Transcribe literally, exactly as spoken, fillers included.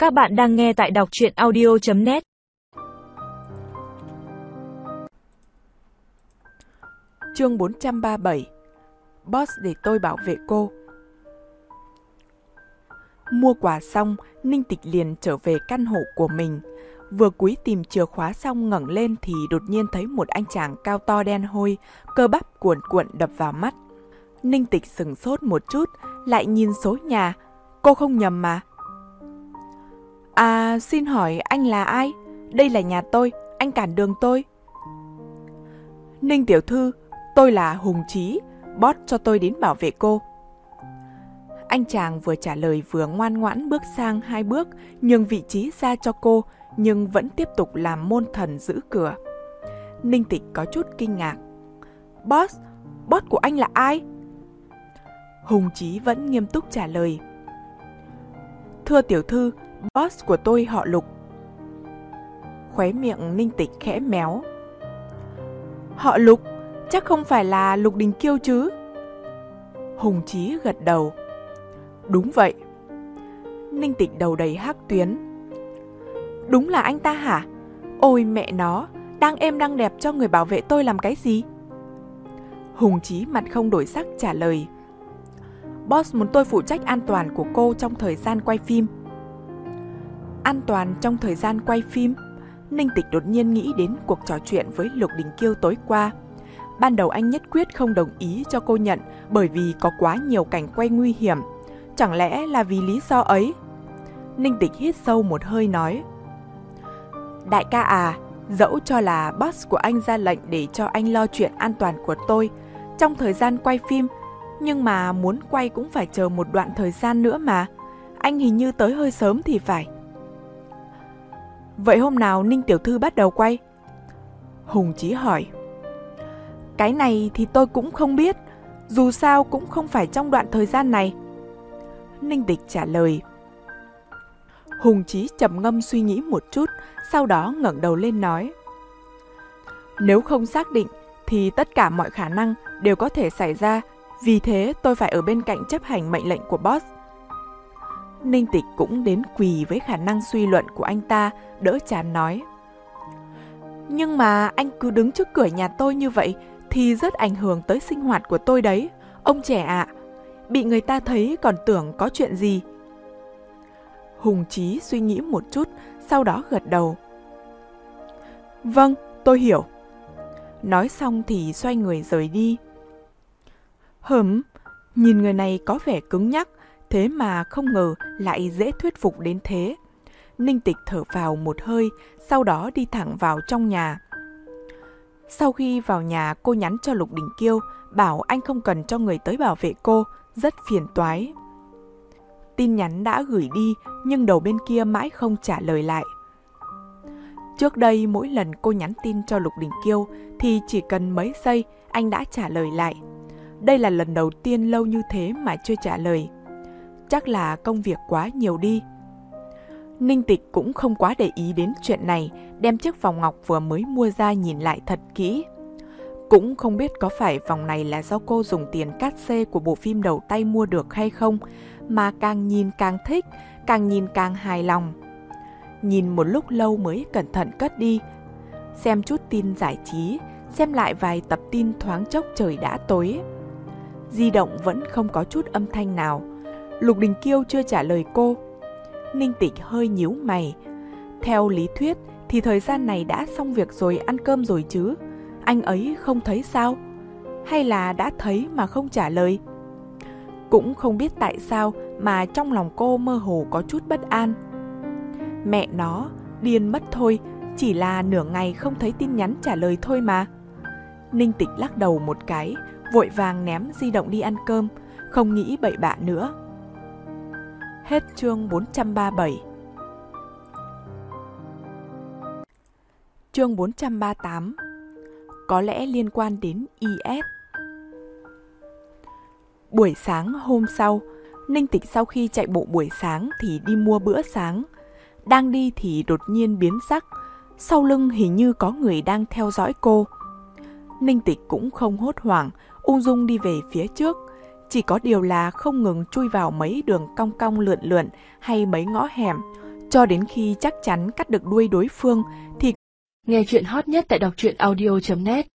Các bạn đang nghe tại đọc truyện audio chấm net. Chương bốn trăm ba mươi bảy. Boss để tôi bảo vệ cô. Mua quà xong, Ninh Tịch liền trở về căn hộ của mình. Vừa cúi tìm chìa khóa xong ngẩng lên thì đột nhiên thấy một anh chàng cao to đen hôi, cơ bắp cuồn cuộn đập vào mắt. Ninh Tịch sửng sốt một chút, lại nhìn số nhà. Cô không nhầm mà. À, xin hỏi anh là ai? Đây là nhà tôi, anh cản đường tôi. Ninh tiểu thư, tôi là Hùng Chí, boss cho tôi đến bảo vệ cô. Anh chàng vừa trả lời vừa ngoan ngoãn bước sang hai bước, nhường vị trí ra cho cô, nhưng vẫn tiếp tục làm môn thần giữ cửa. Ninh Tịch có chút kinh ngạc. Boss, boss của anh là ai? Hùng Chí vẫn nghiêm túc trả lời. Thưa tiểu thư, boss của tôi họ Lục. Khóe miệng Ninh Tịch khẽ méo. Họ Lục? Chắc không phải là Lục Đình Kiêu chứ? Hùng Chí gật đầu. Đúng vậy. Ninh Tịch đầu đầy hắc tuyến. Đúng là anh ta hả? Ôi mẹ nó, đang êm đang đẹp cho người bảo vệ tôi làm cái gì? Hùng Chí mặt không đổi sắc trả lời. Boss muốn tôi phụ trách an toàn của cô trong thời gian quay phim. An toàn trong thời gian quay phim? Ninh Tịch đột nhiên nghĩ đến cuộc trò chuyện với Lục Đình Kiêu tối qua. Ban đầu anh nhất quyết không đồng ý cho cô nhận bởi vì có quá nhiều cảnh quay nguy hiểm. Chẳng lẽ là vì lý do ấy? Ninh Tịch hít sâu một hơi nói. Đại ca à, dẫu cho là boss của anh ra lệnh để cho anh lo chuyện an toàn của tôi trong thời gian quay phim, nhưng mà muốn quay cũng phải chờ một đoạn thời gian nữa mà. Anh hình như tới hơi sớm thì phải. Vậy hôm nào Ninh tiểu thư bắt đầu quay? Hùng Chí hỏi. Cái này thì tôi cũng không biết, dù sao cũng không phải trong đoạn thời gian này. Ninh Tịch trả lời. Hùng Chí trầm ngâm suy nghĩ một chút, sau đó ngẩng đầu lên nói. Nếu không xác định thì tất cả mọi khả năng đều có thể xảy ra, vì thế tôi phải ở bên cạnh chấp hành mệnh lệnh của boss. Ninh Tịch cũng đến quỳ với khả năng suy luận của anh ta, đỡ chán nói. Nhưng mà anh cứ đứng trước cửa nhà tôi như vậy thì rất ảnh hưởng tới sinh hoạt của tôi đấy, ông trẻ ạ. Bị người ta thấy còn tưởng có chuyện gì. Hùng Chí suy nghĩ một chút, sau đó gật đầu. Vâng, tôi hiểu. Nói xong thì xoay người rời đi. Hửm, nhìn người này có vẻ cứng nhắc, thế mà không ngờ lại dễ thuyết phục đến thế. Ninh Tịch thở vào một hơi, sau đó đi thẳng vào trong nhà. Sau khi vào nhà, cô nhắn cho Lục Đình Kiêu, bảo anh không cần cho người tới bảo vệ cô, rất phiền toái. Tin nhắn đã gửi đi, nhưng đầu bên kia mãi không trả lời lại. Trước đây mỗi lần cô nhắn tin cho Lục Đình Kiêu thì chỉ cần mấy giây anh đã trả lời lại. Đây là lần đầu tiên lâu như thế mà chưa trả lời. Chắc là công việc quá nhiều đi. Ninh Tịch cũng không quá để ý đến chuyện này, đem chiếc vòng ngọc vừa mới mua ra nhìn lại thật kỹ. Cũng không biết có phải vòng này là do cô dùng tiền cát xê của bộ phim đầu tay mua được hay không, mà càng nhìn càng thích, càng nhìn càng hài lòng. Nhìn một lúc lâu mới cẩn thận cất đi. Xem chút tin giải trí, xem lại vài tập tin thoáng chốc trời đã tối. Di động vẫn không có chút âm thanh nào. Lục Đình Kiêu chưa trả lời cô. Ninh Tịch hơi nhíu mày. Theo lý thuyết thì thời gian này đã xong việc rồi, ăn cơm rồi chứ. Anh ấy không thấy sao? Hay là đã thấy mà không trả lời? Cũng không biết tại sao mà trong lòng cô mơ hồ có chút bất an. Mẹ nó, điên mất thôi, chỉ là nửa ngày không thấy tin nhắn trả lời thôi mà. Ninh Tịch lắc đầu một cái, vội vàng ném di động đi ăn cơm, không nghĩ bậy bạ nữa. Hết chương bốn trăm ba mươi bảy. Chương bốn trăm ba mươi tám. Có lẽ liên quan đến i ét. Buổi sáng hôm sau, Ninh Tịch sau khi chạy bộ buổi sáng thì đi mua bữa sáng. Đang đi thì đột nhiên biến sắc, sau lưng hình như có người đang theo dõi cô. Ninh Tịch cũng không hốt hoảng, ung dung đi về phía trước. Chỉ có điều là không ngừng chui vào mấy đường cong cong lượn lượn hay mấy ngõ hẻm, cho đến khi chắc chắn cắt được đuôi đối phương thì Nghe chuyện hot nhất tại đọc truyện audio chấm net